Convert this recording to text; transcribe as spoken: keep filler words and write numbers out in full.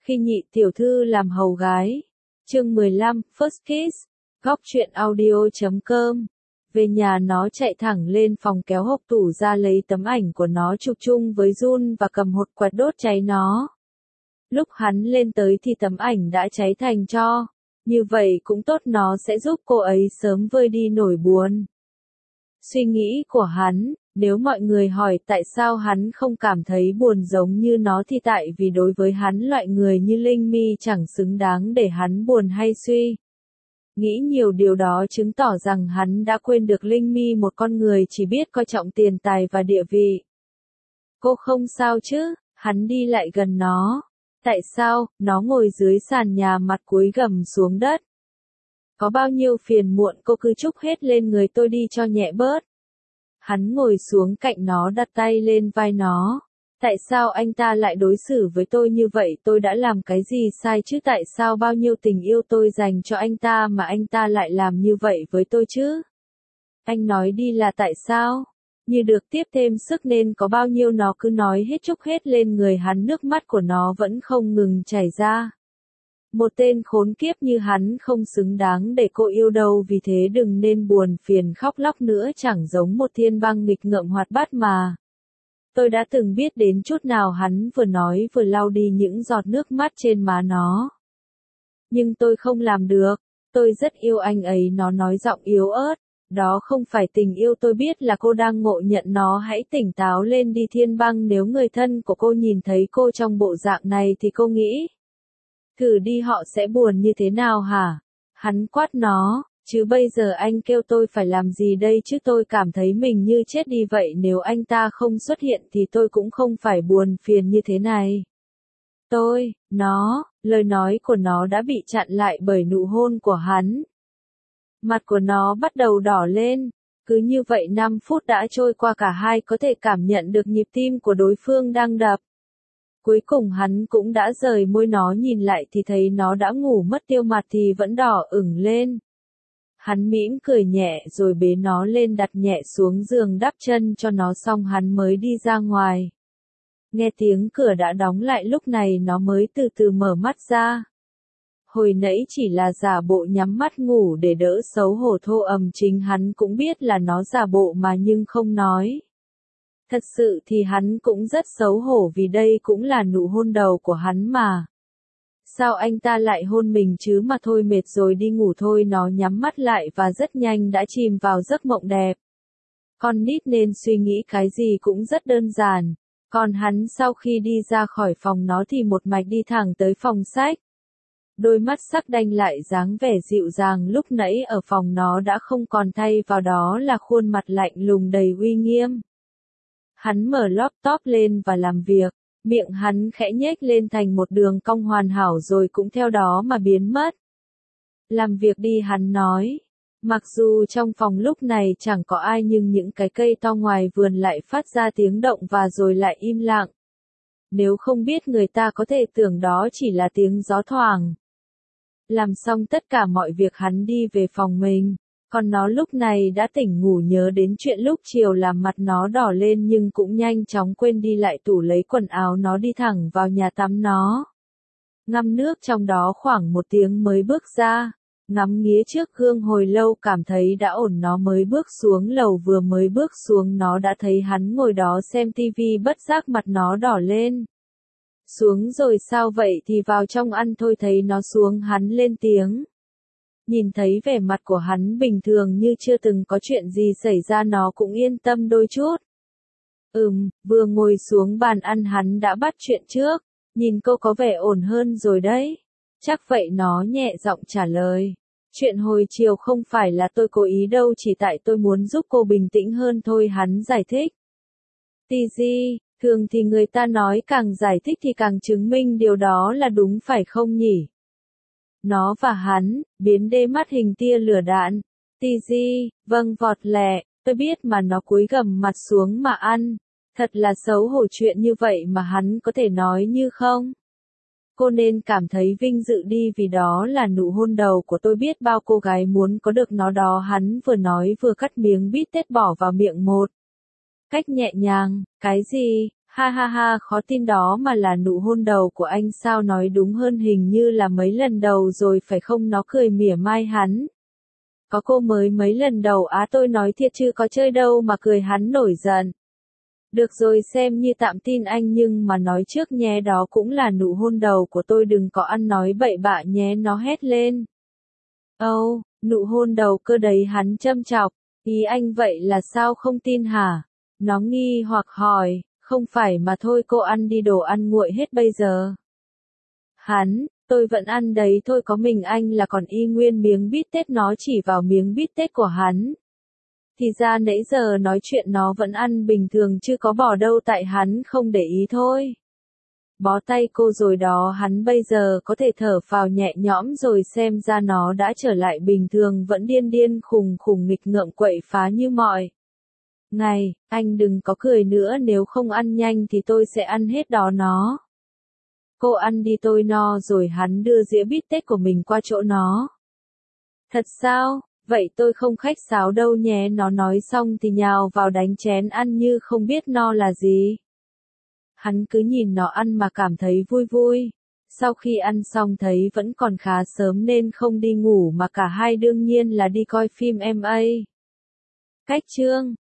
Khi nhị tiểu thư làm hầu gái. Chương mười lăm, First Kiss. Góc truyện audio chấm com. Về nhà nó chạy thẳng lên phòng kéo hộc tủ ra lấy tấm ảnh của nó chụp chung với Jun và cầm hột quẹt đốt cháy nó. Lúc hắn lên tới thì tấm ảnh đã cháy thành tro. Như vậy cũng tốt, nó sẽ giúp cô ấy sớm vơi đi nỗi buồn. Suy nghĩ của hắn, nếu mọi người hỏi tại sao hắn không cảm thấy buồn giống như nó thì tại vì đối với hắn loại người như Linh Mi chẳng xứng đáng để hắn buồn hay suy. Nghĩ nhiều điều đó chứng tỏ rằng hắn đã quên được Linh Mi, một con người chỉ biết coi trọng tiền tài và địa vị. Cô không sao chứ? Hắn đi lại gần nó. Tại sao? Nó ngồi dưới sàn nhà mặt cúi gằm xuống đất. Có bao nhiêu phiền muộn cô cứ trút hết lên người tôi đi cho nhẹ bớt. Hắn ngồi xuống cạnh nó, đặt tay lên vai nó. Tại sao anh ta lại đối xử với tôi như vậy? Tôi đã làm cái gì sai chứ? Tại sao bao nhiêu tình yêu tôi dành cho anh ta mà anh ta lại làm như vậy với tôi chứ? Anh nói đi, là tại sao? Như được tiếp thêm sức nên có bao nhiêu nó cứ nói hết, trút hết lên người hắn, nước mắt của nó vẫn không ngừng chảy ra. Một tên khốn kiếp như hắn không xứng đáng để cô yêu đâu, vì thế đừng nên buồn phiền khóc lóc nữa, chẳng giống một thiên băng nghịch ngợm hoạt bát mà. Tôi đã từng biết đến chút nào, hắn vừa nói vừa lau đi những giọt nước mắt trên má nó. Nhưng tôi không làm được, tôi rất yêu anh ấy, nó nói giọng yếu ớt. Đó không phải tình yêu, tôi biết là cô đang ngộ nhận nó, hãy tỉnh táo lên đi Thiên Băng, nếu người thân của cô nhìn thấy cô trong bộ dạng này thì cô nghĩ thử đi họ sẽ buồn như thế nào hả? Hắn quát nó, chứ bây giờ anh kêu tôi phải làm gì đây chứ? Tôi cảm thấy mình như chết đi vậy, nếu anh ta không xuất hiện thì tôi cũng không phải buồn phiền như thế này. Tôi, nó, lời nói của nó đã bị chặn lại bởi nụ hôn của hắn. Mặt của nó bắt đầu đỏ lên. Cứ như vậy năm phút đã trôi qua, cả hai có thể cảm nhận được nhịp tim của đối phương đang đập. Cuối cùng hắn cũng đã rời môi nó, nhìn lại thì thấy nó đã ngủ mất tiêu, mặt thì vẫn đỏ ửng lên. Hắn mỉm cười nhẹ rồi bế nó lên, đặt nhẹ xuống giường, đắp chân cho nó xong hắn mới đi ra ngoài. Nghe tiếng cửa đã đóng lại, lúc này nó mới từ từ mở mắt ra. Hồi nãy chỉ là giả bộ nhắm mắt ngủ để đỡ xấu hổ thô ầm, chính hắn cũng biết là nó giả bộ mà nhưng không nói. Thật sự thì hắn cũng rất xấu hổ vì đây cũng là nụ hôn đầu của hắn mà. Sao anh ta lại hôn mình chứ? Mà thôi, mệt rồi, đi ngủ thôi. Nó nhắm mắt lại và rất nhanh đã chìm vào giấc mộng đẹp. Con nít nên suy nghĩ cái gì cũng rất đơn giản. Còn hắn sau khi đi ra khỏi phòng nó thì một mạch đi thẳng tới phòng sách. Đôi mắt sắc đanh lại dáng vẻ dịu dàng lúc nãy ở phòng nó đã không còn, thay vào đó là khuôn mặt lạnh lùng đầy uy nghiêm. Hắn mở laptop lên và làm việc, miệng hắn khẽ nhếch lên thành một đường cong hoàn hảo rồi cũng theo đó mà biến mất. Làm việc đi, hắn nói. Mặc dù trong phòng lúc này chẳng có ai nhưng những cái cây to ngoài vườn lại phát ra tiếng động và rồi lại im lặng. Nếu không biết người ta có thể tưởng đó chỉ là tiếng gió thoảng. Làm xong tất cả mọi việc hắn đi về phòng mình, còn nó lúc này đã tỉnh ngủ, nhớ đến chuyện lúc chiều làm mặt nó đỏ lên nhưng cũng nhanh chóng quên đi, lại tủ lấy quần áo, nó đi thẳng vào nhà tắm nó. Ngâm nước trong đó khoảng một tiếng mới bước ra, ngắm nghía trước gương hồi lâu cảm thấy đã ổn, nó mới bước xuống lầu, vừa mới bước xuống nó đã thấy hắn ngồi đó xem tivi, bất giác mặt nó đỏ lên. Xuống rồi sao vậy? Thì vào trong ăn thôi. Thấy nó xuống hắn lên tiếng. Nhìn thấy vẻ mặt của hắn bình thường như chưa từng có chuyện gì xảy ra, nó cũng yên tâm đôi chút. Ừm, vừa ngồi xuống bàn ăn hắn đã bắt chuyện trước. Nhìn cô có vẻ ổn hơn rồi đấy. Chắc vậy, nó nhẹ giọng trả lời. Chuyện hồi chiều không phải là tôi cố ý đâu, chỉ tại tôi muốn giúp cô bình tĩnh hơn thôi, hắn giải thích. Tì gì? Thường thì người ta nói càng giải thích thì càng chứng minh điều đó là đúng phải không nhỉ? Nó và hắn, biến đê mắt hình tia lửa đạn. Tì gì? Vâng, vọt lẹ, tôi biết mà. Nó cúi gằm mặt xuống mà ăn. Thật là xấu hổ, chuyện như vậy mà hắn có thể nói như không? Cô nên cảm thấy vinh dự đi, vì đó là nụ hôn đầu của tôi, biết bao cô gái muốn có được nó đó. Hắn vừa nói vừa cắt miếng bít tết bỏ vào miệng một cách nhẹ nhàng. Cái gì? Ha ha ha, khó tin đó mà là nụ hôn đầu của anh sao, nói đúng hơn hình như là mấy lần đầu rồi phải không, nó cười mỉa mai hắn. Có cô mới mấy lần đầu á, tôi nói thiệt chứ có chơi đâu mà, cười hắn nổi giận. Được rồi, xem như tạm tin anh, nhưng mà nói trước nhé, đó cũng là nụ hôn đầu của tôi, đừng có ăn nói bậy bạ nhé, nó hét lên. Âu, oh, nụ hôn đầu cơ đấy, hắn châm chọc. Ý anh vậy là sao, không tin hả? Nó nghi hoặc hỏi. Không phải mà thôi, cô ăn đi, đồ ăn nguội hết bây giờ. Hắn, tôi vẫn ăn đấy thôi, có mình anh là còn y nguyên miếng bít tết, nó chỉ vào miếng bít tết của hắn. Thì ra nãy giờ nói chuyện nó vẫn ăn bình thường chứ có bỏ đâu, tại hắn không để ý thôi. Bó tay cô rồi đó, hắn bây giờ có thể thở phào nhẹ nhõm rồi, xem ra nó đã trở lại bình thường, vẫn điên điên khùng khùng nghịch ngợm quậy phá như mọi ngày. Anh đừng có cười nữa, nếu không ăn nhanh thì tôi sẽ ăn hết đó nó. Cô ăn đi, tôi no rồi. Hắn đưa dĩa bít tết của mình qua chỗ nó. Thật sao? Vậy tôi không khách sáo đâu nhé. Nó nói xong thì nhào vào đánh chén ăn như không biết no là gì. Hắn cứ nhìn nó ăn mà cảm thấy vui vui. Sau khi ăn xong thấy vẫn còn khá sớm nên không đi ngủ mà cả hai đương nhiên là đi coi phim em a. Cách chương